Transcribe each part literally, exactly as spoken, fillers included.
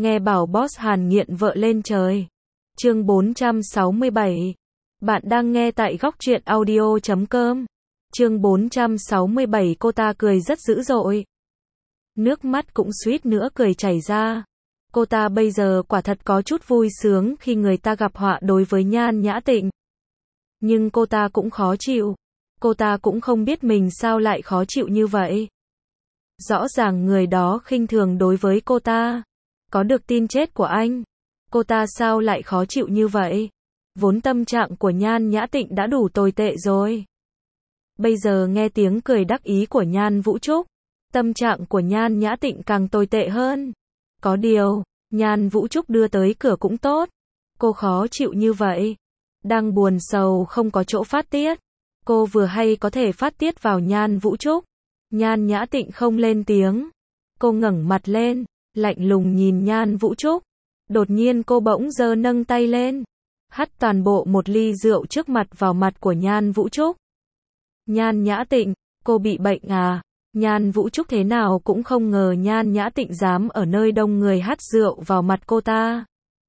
Nghe bảo boss Hàn nghiện vợ lên trời. Chương bốn trăm sáu mươi bảy. Bạn đang nghe tại góc truyện audio chấm com. Chương bốn trăm sáu mươi bảy. Cô ta cười rất dữ dội. Nước mắt cũng suýt nữa cười chảy ra. Cô ta bây giờ quả thật có chút vui sướng khi người ta gặp họa đối với Nhan Nhã Tịnh. Nhưng cô ta cũng khó chịu. Cô ta cũng không biết mình sao lại khó chịu như vậy. Rõ ràng người đó khinh thường đối với cô ta. Có được tin chết của anh. Cô ta sao lại khó chịu như vậy? Vốn tâm trạng của Nhan Nhã Tịnh đã đủ tồi tệ rồi. Bây giờ nghe tiếng cười đắc ý của Nhan Vũ Trúc. Tâm trạng của Nhan Nhã Tịnh càng tồi tệ hơn. Có điều, Nhan Vũ Trúc đưa tới cửa cũng tốt. Cô khó chịu như vậy. Đang buồn sầu không có chỗ phát tiết. Cô vừa hay có thể phát tiết vào Nhan Vũ Trúc. Nhan Nhã Tịnh không lên tiếng. Cô ngẩng mặt lên, lạnh lùng nhìn Nhan Vũ Trúc. Đột nhiên cô bỗng giơ nâng tay lên, hắt toàn bộ một ly rượu trước mặt vào mặt của Nhan Vũ Trúc. Nhan Nhã Tịnh, cô bị bệnh à? Nhan Vũ Trúc thế nào cũng không ngờ Nhan Nhã Tịnh dám ở nơi đông người hắt rượu vào mặt cô ta.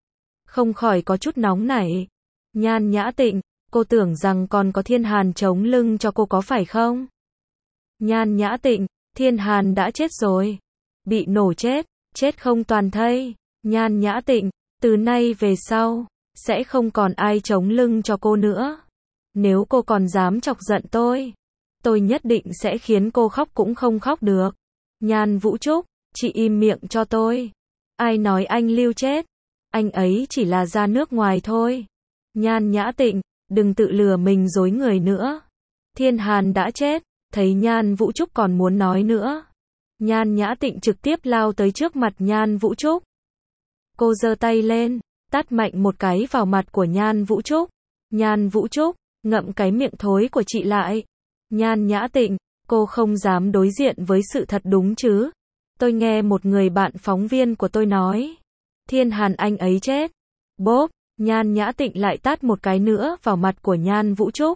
Không khỏi có chút nóng nảy. Nhan Nhã Tịnh, cô tưởng rằng còn có Thiên Hàn chống lưng cho cô có phải không? Nhan Nhã Tịnh, Thiên Hàn đã chết rồi. Bị nổ chết, chết không toàn thây. Nhan Nhã Tịnh, từ nay về sau, sẽ không còn ai chống lưng cho cô nữa. Nếu cô còn dám chọc giận tôi, tôi nhất định sẽ khiến cô khóc cũng không khóc được. Nhan Vũ Trúc, chị im miệng cho tôi. Ai nói anh Lưu chết? Anh ấy chỉ là ra nước ngoài thôi. Nhan Nhã Tịnh, đừng tự lừa mình dối người nữa. Thiên Hàn đã chết. Thấy Nhan Vũ Trúc còn muốn nói nữa, Nhan Nhã Tịnh trực tiếp lao tới trước mặt Nhan Vũ Trúc. Cô giơ tay lên, tát mạnh một cái vào mặt của Nhan Vũ Trúc. Nhan Vũ Trúc, ngậm cái miệng thối của chị lại. Nhan Nhã Tịnh, cô không dám đối diện với sự thật đúng chứ? Tôi nghe một người bạn phóng viên của tôi nói, Thiên Hàn anh ấy chết. Bốp, Nhan Nhã Tịnh lại tát một cái nữa vào mặt của Nhan Vũ Trúc.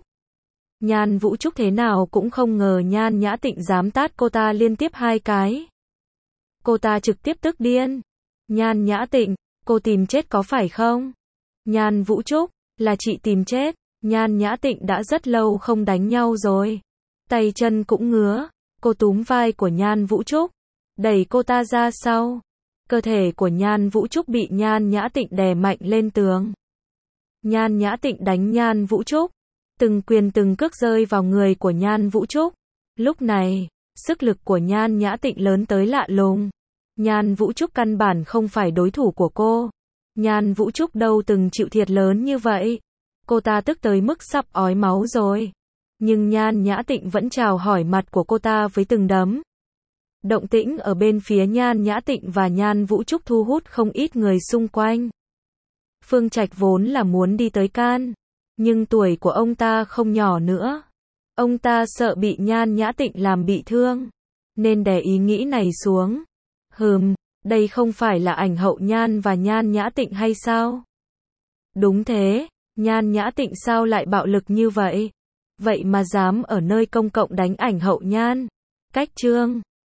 Nhan Vũ Trúc thế nào cũng không ngờ Nhan Nhã Tịnh dám tát cô ta liên tiếp hai cái. Cô ta trực tiếp tức điên. Nhan Nhã Tịnh, cô tìm chết có phải không? Nhan Vũ Trúc, là chị tìm chết. Nhan Nhã Tịnh đã rất lâu không đánh nhau rồi. Tay chân cũng ngứa. Cô túm vai của Nhan Vũ Trúc, đẩy cô ta ra sau. Cơ thể của Nhan Vũ Trúc bị Nhan Nhã Tịnh đè mạnh lên tường. Nhan Nhã Tịnh đánh Nhan Vũ Trúc. Từng quyền từng cước rơi vào người của Nhan Vũ Trúc. Lúc này, sức lực của Nhan Nhã Tịnh lớn tới lạ lùng. Nhan Vũ Trúc căn bản không phải đối thủ của cô. Nhan Vũ Trúc đâu từng chịu thiệt lớn như vậy. Cô ta tức tới mức sắp ói máu rồi. Nhưng Nhan Nhã Tịnh vẫn chào hỏi mặt của cô ta với từng đấm. Động tĩnh ở bên phía Nhan Nhã Tịnh và Nhan Vũ Trúc thu hút không ít người xung quanh. Phương Trạch vốn là muốn đi tới can. Nhưng tuổi của ông ta không nhỏ nữa. Ông ta sợ bị Nhan Nhã Tịnh làm bị thương, nên đè ý nghĩ này xuống. Hừm, đây không phải là ảnh hậu Nhan và Nhan Nhã Tịnh hay sao? Đúng thế, Nhan Nhã Tịnh sao lại bạo lực như vậy? Vậy mà dám ở nơi công cộng đánh ảnh hậu Nhan. Cách chương